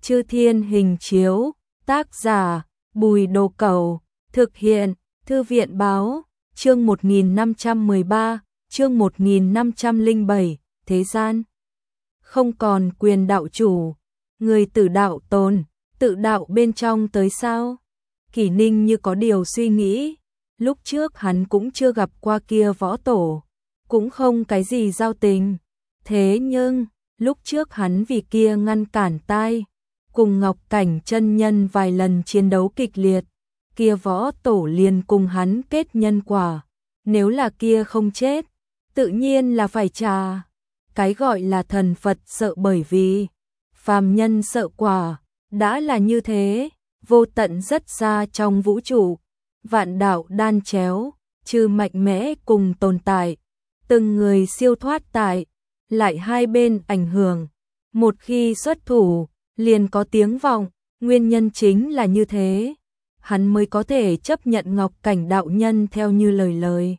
Chư Thiên Hình Chiếu, tác giả, Bùi Đồ Cẩu, thực hiện, Thư viện Báo, chương 1513, chương 1507, thế gian không còn quyền đạo chủ, người tử đạo tồn, tự đạo bên trong tới sao? Kỷ Ninh như có điều suy nghĩ, lúc trước hắn cũng chưa gặp qua kia võ tổ, cũng không cái gì giao tình, thế nhưng, lúc trước hắn vì kia ngăn cản tai, cùng Ngọc Cảnh chân nhân vài lần chiến đấu kịch liệt, kia võ tổ liền cùng hắn kết nhân quả, nếu là kia không chết, tự nhiên là phải trả. Cái gọi là thần Phật sợ bởi vì phàm nhân sợ quả, đã là như thế, vô tận rất xa trong vũ trụ, vạn đạo đan chéo, trừ mạnh mẽ cùng tồn tại, từng người siêu thoát tại, lại hai bên ảnh hưởng, một khi xuất thủ, liền có tiếng vọng, nguyên nhân chính là như thế, hắn mới có thể chấp nhận Ngọc Cảnh đạo nhân theo như lời.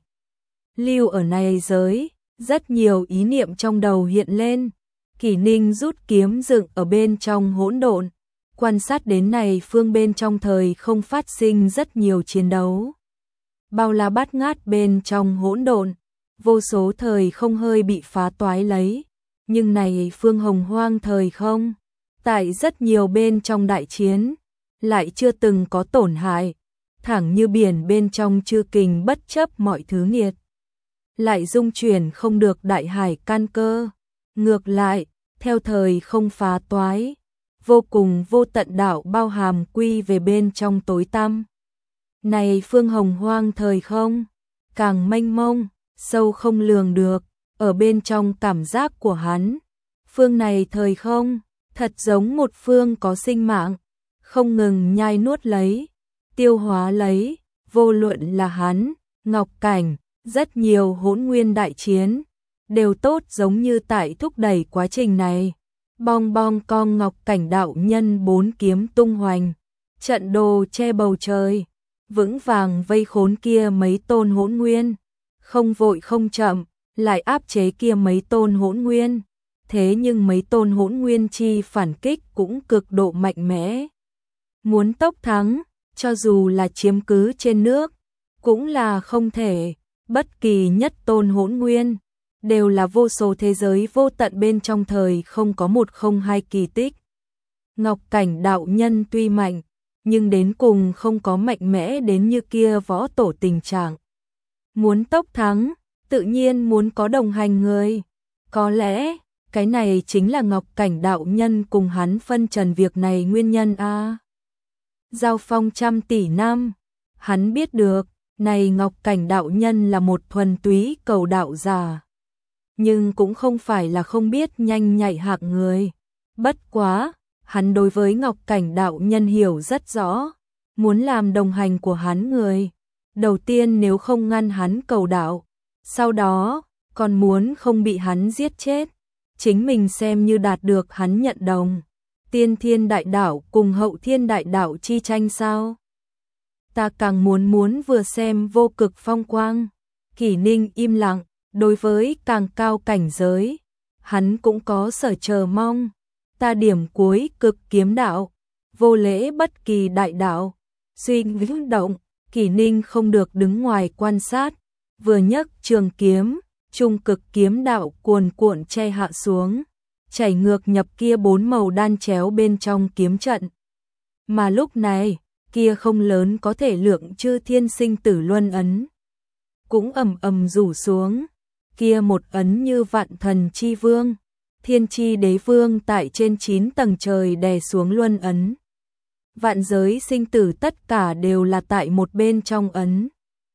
Lưu ở này giới, rất nhiều ý niệm trong đầu hiện lên, Kỷ Ninh rút kiếm dựng ở bên trong hỗn độn, quan sát đến này phương bên trong thời không phát sinh rất nhiều chiến đấu. Bao la bát ngát bên trong hỗn độn, vô số thời không hơi bị phá toái lấy, nhưng này phương hồng hoang thời không, tại rất nhiều bên trong đại chiến, lại chưa từng có tổn hại, thẳng như biển bên trong chư kình bất chấp mọi thứ nghiệt. Lại dung chuyển không được đại hải can cơ, ngược lại, theo thời không phá toái, vô cùng vô tận đạo bao hàm quy về bên trong tối tăm. Này phương hồng hoang thời không, càng mênh mông, sâu không lường được, ở bên trong cảm giác của hắn. Phương này thời không, thật giống một phương có sinh mạng, không ngừng nhai nuốt lấy, tiêu hóa lấy, vô luận là hắn, Ngọc Cảnh, rất nhiều hỗn nguyên đại chiến, đều tốt giống như tại thúc đẩy quá trình này. Bong bong con Ngọc Cảnh đạo nhân bốn kiếm tung hoành, trận đồ che bầu trời, vững vàng vây khốn kia mấy tôn hỗn nguyên, không vội không chậm, lại áp chế kia mấy tôn hỗn nguyên. Thế nhưng mấy tôn hỗn nguyên chi phản kích cũng cực độ mạnh mẽ. Muốn tốc thắng, cho dù là chiếm cứ trên nước, cũng là không thể. Bất kỳ nhất tôn hỗn nguyên, đều là vô số thế giới vô tận bên trong thời không có một không hai kỳ tích. Ngọc Cảnh đạo nhân tuy mạnh, nhưng đến cùng không có mạnh mẽ đến như kia võ tổ tình trạng. Muốn tốc thắng, tự nhiên muốn có đồng hành người. Có lẽ, cái này chính là Ngọc Cảnh đạo nhân cùng hắn phân trần việc này nguyên nhân a. Giao phong trăm tỷ năm, hắn biết được, này Ngọc Cảnh đạo nhân là một thuần túy cầu đạo giả. Nhưng cũng không phải là không biết nhanh nhạy hạng người. Bất quá, hắn đối với Ngọc Cảnh đạo nhân hiểu rất rõ, muốn làm đồng hành của hắn người. Đầu tiên nếu không ngăn hắn cầu đạo, sau đó, còn muốn không bị hắn giết chết. Chính mình xem như đạt được hắn nhận đồng. Tiên thiên đại đạo cùng hậu thiên đại đạo chi tranh sao? Ta càng muốn vừa xem vô cực phong quang. Kỷ Ninh im lặng, đối với càng cao cảnh giới, hắn cũng có sở chờ mong. Ta điểm cuối cực kiếm đạo, vô lễ bất kỳ đại đạo. Suy nghĩ động, Kỷ Ninh không được đứng ngoài quan sát, vừa nhấc trường kiếm, trung cực kiếm đạo cuồn cuộn che hạ xuống, chảy ngược nhập kia bốn màu đan chéo bên trong kiếm trận. Mà lúc này, kia không lớn có thể lượng chư thiên sinh tử luân ấn, cũng ầm ầm rủ xuống, kia một ấn như vạn thần chi vương, thiên chi đế vương tại trên 9 tầng trời đè xuống luân ấn. Vạn giới sinh tử tất cả đều là tại một bên trong ấn.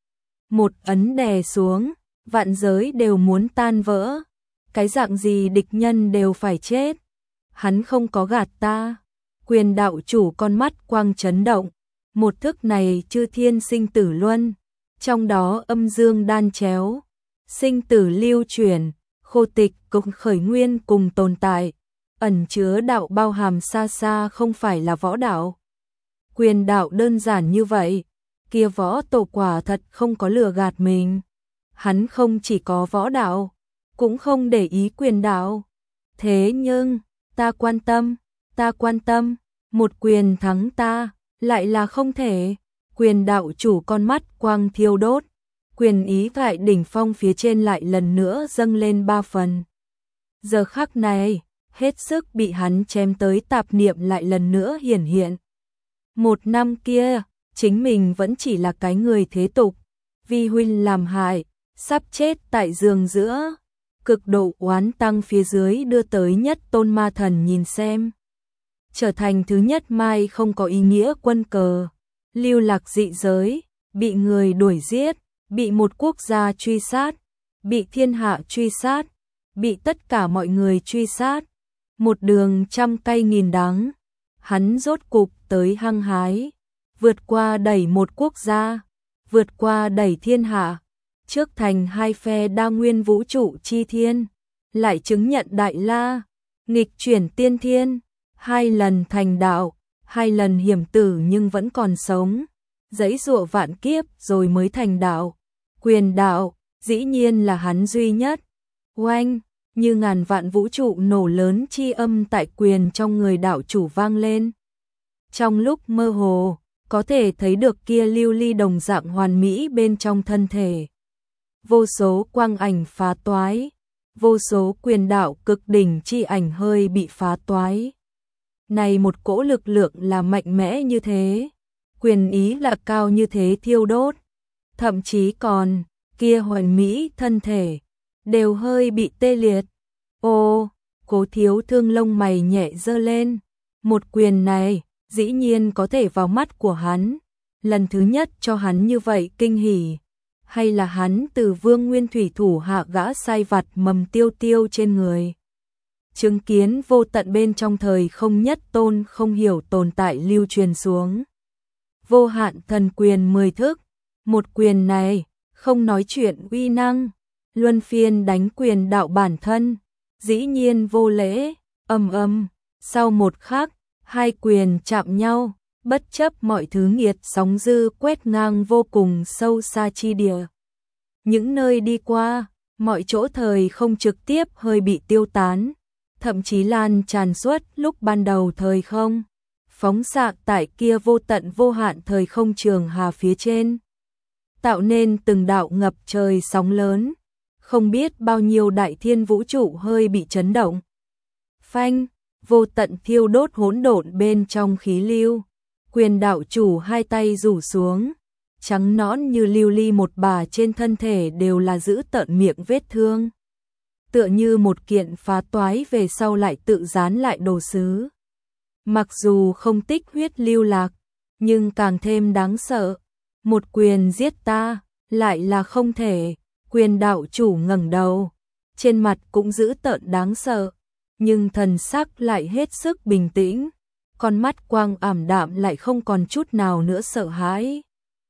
Một ấn đè xuống, vạn giới đều muốn tan vỡ, cái dạng gì địch nhân đều phải chết. Hắn không có gạt ta. Quyền đạo chủ con mắt quang chấn động, một thức này chư thiên sinh tử luân, trong đó âm dương đan chéo, sinh tử lưu chuyển, khô tịch cùng khởi nguyên cùng tồn tại, ẩn chứa đạo bao hàm xa xa không phải là võ đạo. Quyền đạo đơn giản như vậy, kia võ tổ quả thật không có lừa gạt mình. Hắn không chỉ có võ đạo, cũng không để ý quyền đạo. Thế nhưng, ta quan tâm, ta quan tâm, một quyền thắng ta, lại là không thể. Quyền đạo chủ con mắt quang thiêu đốt, quyền ý tại đỉnh phong phía trên lại lần nữa dâng lên 3 phần. Giờ khắc này, hết sức bị hắn chém tới tạp niệm lại lần nữa hiển hiện. Một năm kia, chính mình vẫn chỉ là cái người thế tục, vì huynh làm hại, sắp chết tại giường giữa. Cực độ oán tăng phía dưới đưa tới nhất tôn ma thần nhìn xem. Trở thành thứ nhất mai không có ý nghĩa quân cờ, lưu lạc dị giới, bị người đuổi giết, bị một quốc gia truy sát, bị thiên hạ truy sát, bị tất cả mọi người truy sát. Một đường trăm cay nghìn đắng, hắn rốt cục tới hăng hái, vượt qua đẩy một quốc gia, vượt qua đẩy thiên hạ, trước thành hai phe đa nguyên vũ trụ chi thiên, lại chứng nhận đại la, nghịch chuyển tiên thiên, 2 lần thành đạo, 2 lần hiểm tử nhưng vẫn còn sống, giãy giụa vạn kiếp rồi mới thành đạo. Quyền đạo, dĩ nhiên là hắn duy nhất. Oanh, như ngàn vạn vũ trụ nổ lớn chi âm tại quyền trong người đạo chủ vang lên. Trong lúc mơ hồ, có thể thấy được kia lưu ly đồng dạng hoàn mỹ bên trong thân thể. Vô số quang ảnh phá toái, vô số quyền đạo cực đỉnh chi ảnh hơi bị phá toái. Này một cỗ lực lượng là mạnh mẽ như thế, quyền ý là cao như thế thiêu đốt, thậm chí còn kia hoàn mỹ thân thể đều hơi bị tê liệt. Ô, Cố Thiếu Thương lông mày nhẹ giơ lên, một quyền này dĩ nhiên có thể vào mắt của hắn, lần thứ nhất cho hắn như vậy kinh hỉ, hay là hắn từ Vương Nguyên Thủy thủ hạ gã sai vặt mầm tiêu tiêu trên người. Chứng kiến vô tận bên trong thời không nhất tôn không hiểu tồn tại lưu truyền xuống. Vô hạn thần quyền 10 thức, một quyền này, không nói chuyện uy năng, luân phiên đánh quyền đạo bản thân, dĩ nhiên vô lễ, sau một khắc, 2 quyền chạm nhau, bất chấp mọi thứ nghiệt sóng dư quét ngang vô cùng sâu xa chi địa. Những nơi đi qua, mọi chỗ thời không trực tiếp hơi bị tiêu tán, thậm chí lan tràn suốt lúc ban đầu thời không, phóng xạ tại kia vô tận vô hạn thời không trường hà phía trên, tạo nên từng đạo ngập trời sóng lớn, không biết bao nhiêu đại thiên vũ trụ hơi bị chấn động. Phanh, vô tận thiêu đốt hỗn độn bên trong khí lưu, quyền đạo chủ 2 tay rủ xuống, trắng nõn như lưu ly một bà trên thân thể đều là giữ tợn miệng vết thương. Tựa như một kiện phá toái về sau lại tự dán lại đồ sứ. Mặc dù không tích huyết lưu lạc, nhưng càng thêm đáng sợ. Một quyền giết ta, lại là không thể. Quyền đạo chủ ngẩng đầu, trên mặt cũng giữ tợn đáng sợ, nhưng thần sắc lại hết sức bình tĩnh, con mắt quang ảm đạm lại không còn chút nào nữa sợ hãi.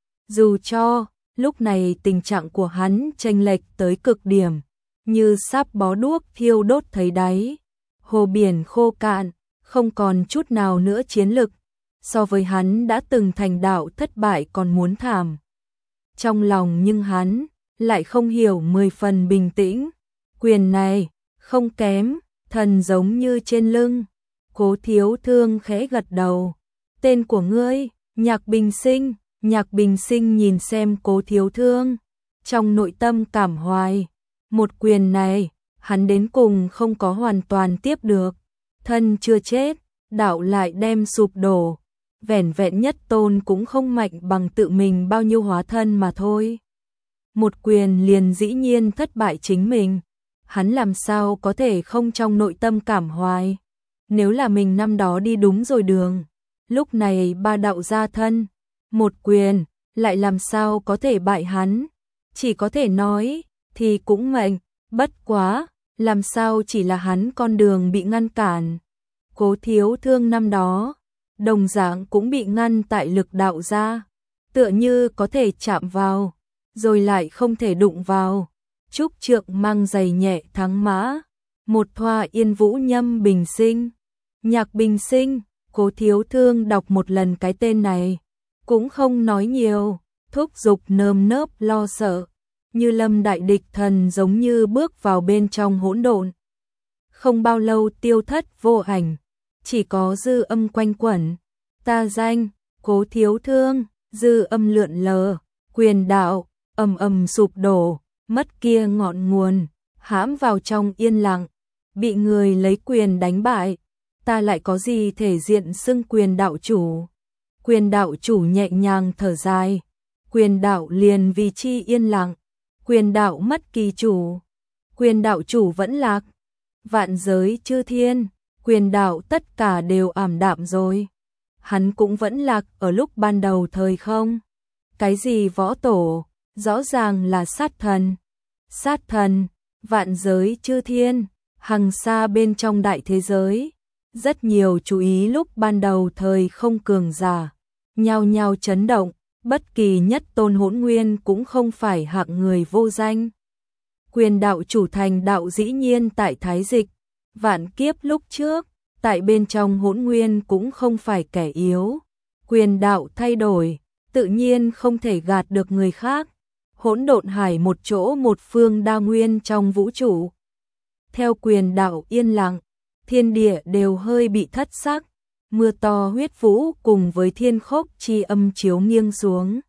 Dù cho, lúc này tình trạng của hắn chênh lệch tới cực điểm, như sắp bó đuốc thiêu đốt thấy đáy, hồ biển khô cạn, không còn chút nào nữa chiến lực, so với hắn đã từng thành đạo thất bại còn muốn thảm. Trong lòng nhưng hắn lại không hiểu 10 phần bình tĩnh, quyền này không kém, thần giống như trên lưng. Cố Thiếu Thương khẽ gật đầu, tên của ngươi, Nhạc Bình Sinh. Nhạc Bình Sinh nhìn xem Cố Thiếu Thương, trong nội tâm cảm hoài, một quyền này, hắn đến cùng không có hoàn toàn tiếp được, thân chưa chết, đạo lại đem sụp đổ, vẻn vẹn nhất tôn cũng không mạnh bằng tự mình bao nhiêu hóa thân mà thôi. Một quyền liền dĩ nhiên thất bại chính mình, hắn làm sao có thể không trong nội tâm cảm hoài, nếu là mình năm đó đi đúng rồi đường, lúc này 3 đạo gia thân, một quyền, lại làm sao có thể bại hắn, chỉ có thể nói, thì cũng mệnh, bất quá, làm sao chỉ là hắn con đường bị ngăn cản. Cố Thiếu Thương năm đó, đồng dạng cũng bị ngăn tại lực đạo gia, tựa như có thể chạm vào, rồi lại không thể đụng vào. Trúc Trượng mang giày nhẹ thắng mã, một thoa yên vũ nhâm bình sinh. Nhạc Bình Sinh, Cố Thiếu Thương đọc một lần cái tên này, cũng không nói nhiều, thúc giục nơm nớp lo sợ, như lâm đại địch thần giống như bước vào bên trong hỗn độn. Không bao lâu tiêu thất vô ảnh, chỉ có dư âm quanh quẩn. Ta danh, Cố Thiếu Thương, dư âm lượn lờ, quyền đạo, ầm ầm sụp đổ, mất kia ngọn nguồn, hãm vào trong yên lặng, bị người lấy quyền đánh bại. Ta lại có gì thể diện xưng quyền đạo chủ. Quyền đạo chủ nhẹ nhàng thở dài, quyền đạo liền vì chi yên lặng, quyền đạo mất kỳ chủ, quyền đạo chủ vẫn lạc, vạn giới chư thiên, quyền đạo tất cả đều ảm đạm rồi. Hắn cũng vẫn lạc ở lúc ban đầu thời không. Cái gì võ tổ, rõ ràng là sát thần. Sát thần, vạn giới chư thiên, hằng xa bên trong đại thế giới. Rất nhiều chú ý lúc ban đầu thời không cường giả, nhao nhao chấn động, bất kỳ nhất tôn hỗn nguyên cũng không phải hạng người vô danh. Quyền đạo chủ thành đạo dĩ nhiên tại Thái Dịch, vạn kiếp lúc trước, tại bên trong hỗn nguyên cũng không phải kẻ yếu. Quyền đạo thay đổi, tự nhiên không thể gạt được người khác. Hỗn độn hải một chỗ một phương đa nguyên trong vũ trụ. Theo quyền đạo yên lặng, thiên địa đều hơi bị thất sắc, mưa to huyết vũ cùng với thiên khốc chi âm chiếu nghiêng xuống.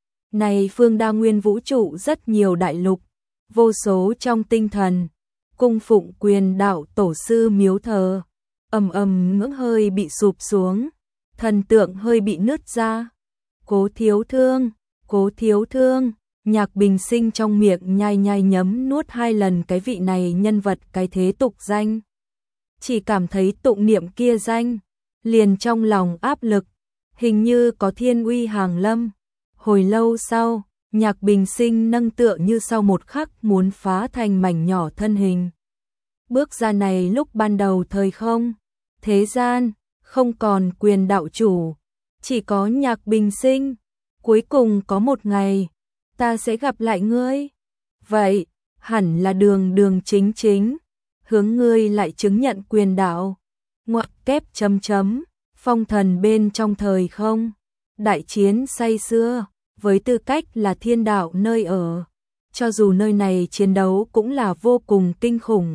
Này phương đa nguyên vũ trụ rất nhiều đại lục, vô số trong tinh thần, cung phụng quyền đạo tổ sư miếu thờ, ầm ầm ngưỡng hơi bị sụp xuống, thần tượng hơi bị nứt ra. Cố Thiếu Thương, Cố Thiếu Thương, Nhạc Bình Sinh trong miệng nhai nhai nhấm nuốt 2 lần cái vị này nhân vật cái thế tục danh. Chỉ cảm thấy tụng niệm kia danh, liền trong lòng áp lực, hình như có thiên uy hàng lâm. Hồi lâu sau, Nhạc Bình Sinh nâng tựa như sau một khắc muốn phá thành mảnh nhỏ thân hình. Bước ra này lúc ban đầu thời không, thế gian, không còn quyền đạo chủ, chỉ có Nhạc Bình Sinh. Cuối cùng có một ngày, ta sẽ gặp lại ngươi. Vậy, hẳn là đường đường chính chính, hướng ngươi lại chứng nhận quyền đạo. Ngoặc kép chấm chấm, phong thần bên trong thời không, đại chiến say xưa, với tư cách là thiên đạo nơi ở. Cho dù nơi này chiến đấu cũng là vô cùng kinh khủng,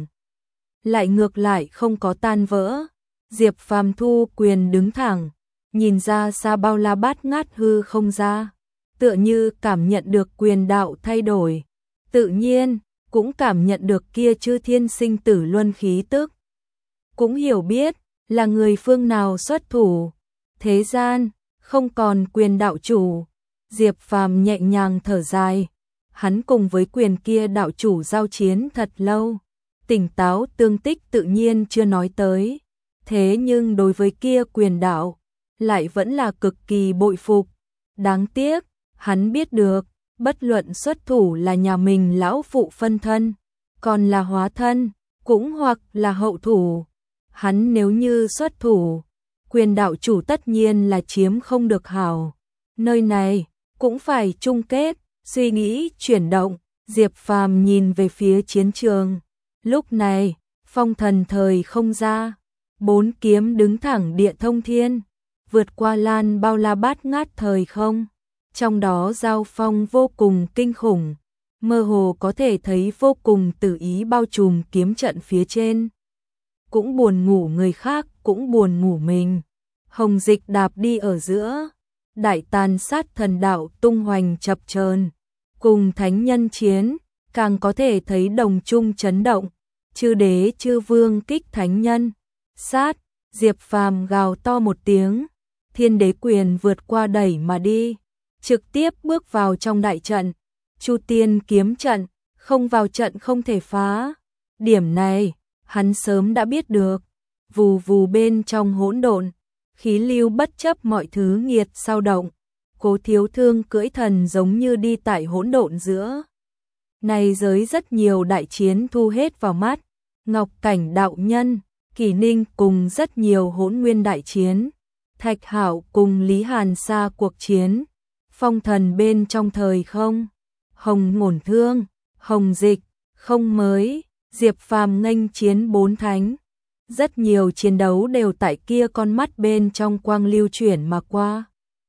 lại ngược lại không có tan vỡ. Diệp Phàm thu quyền đứng thẳng, nhìn ra xa bao la bát ngát hư không ra, tựa như cảm nhận được quyền đạo thay đổi, tự nhiên cũng cảm nhận được kia chư thiên sinh tử luân khí tức, cũng hiểu biết là người phương nào xuất thủ. Thế gian không còn quyền đạo chủ. Diệp Phàm nhẹ nhàng thở dài, hắn cùng với quyền kia đạo chủ giao chiến thật lâu, tỉnh táo tương tích tự nhiên chưa nói tới, thế nhưng đối với kia quyền đạo lại vẫn là cực kỳ bội phục. Đáng tiếc, hắn biết được, bất luận xuất thủ là nhà mình lão phụ phân thân, còn là hóa thân, cũng hoặc là hậu thủ, hắn nếu như xuất thủ, quyền đạo chủ tất nhiên là chiếm không được hảo. Nơi này cũng phải chung kết. Suy nghĩ chuyển động, Diệp Phàm nhìn về phía chiến trường. Lúc này, phong thần thời không ra, 4 kiếm đứng thẳng địa thông thiên, vượt qua lan bao la bát ngát thời không. Trong đó giao phong vô cùng kinh khủng, mơ hồ có thể thấy vô cùng tử ý bao trùm kiếm trận phía trên. Cũng buồn ngủ người khác, cũng buồn ngủ mình. Hồng Dịch đạp đi ở giữa, đại tàn sát thần đạo tung hoành chập chờn, cùng thánh nhân chiến, càng có thể thấy đồng chung chấn động. Chư đế chư vương kích thánh nhân, sát. Diệp Phàm gào to một tiếng, thiên đế quyền vượt qua đẩy mà đi, trực tiếp bước vào trong đại trận. Chu tiên kiếm trận, không vào trận không thể phá. Điểm này, hắn sớm đã biết được. Vù vù bên trong hỗn độn, khí lưu bất chấp mọi thứ nghiệt sao động. Cố Thiếu Thương cưỡi thần giống như đi tại hỗn độn giữa. Này giới rất nhiều đại chiến thu hết vào mắt. Ngọc Cảnh đạo nhân, Kỷ Ninh cùng rất nhiều hỗn nguyên đại chiến. Thạch Hạo cùng Lý Hàn Sa cuộc chiến. Phong thần bên trong thời không. Hồng Ngổn Thương, Hồng Dịch, không mới. Diệp Phàm nghênh chiến 4 thánh. Rất nhiều chiến đấu đều tại kia con mắt bên trong quang lưu chuyển mà qua.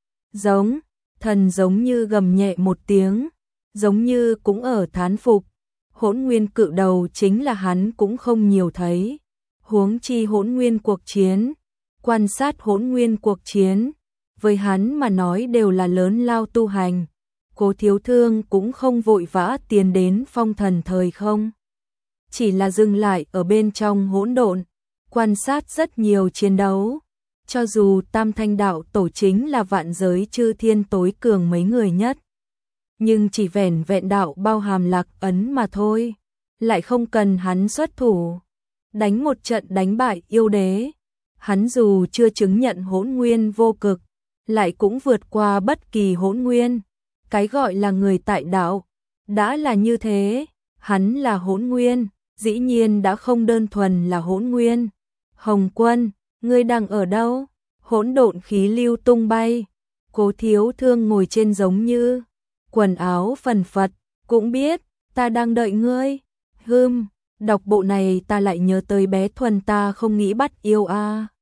Giống, thần giống như gầm nhẹ một tiếng, giống như cũng ở thán phục. Hỗn nguyên cự đầu chính là hắn cũng không nhiều thấy. Huống chi hỗn nguyên cuộc chiến, quan sát hỗn nguyên cuộc chiến, với hắn mà nói đều là lớn lao tu hành. Cố Thiếu Thương cũng không vội vã tiến đến phong thần thời không, chỉ là dừng lại ở bên trong hỗn độn, quan sát rất nhiều chiến đấu. Cho dù Tam Thanh Đạo Tổ chính là vạn giới chư thiên tối cường mấy người nhất, nhưng chỉ vẻn vẹn đạo bao hàm lạc ấn mà thôi, lại không cần hắn xuất thủ, đánh một trận đánh bại yêu đế. Hắn dù chưa chứng nhận hỗn nguyên vô cực, lại cũng vượt qua bất kỳ hỗn nguyên. Cái gọi là người tại đạo, đã là như thế, hắn là hỗn nguyên, dĩ nhiên đã không đơn thuần là hỗn nguyên. Hồng Quân, ngươi đang ở đâu? Hỗn độn khí lưu tung bay. Cố Thiếu Thương ngồi trên giống như quần áo phần phật, cũng biết, ta đang đợi ngươi. Đọc bộ này ta lại nhớ tới bé Thuần ta không nghĩ bắt yêu a.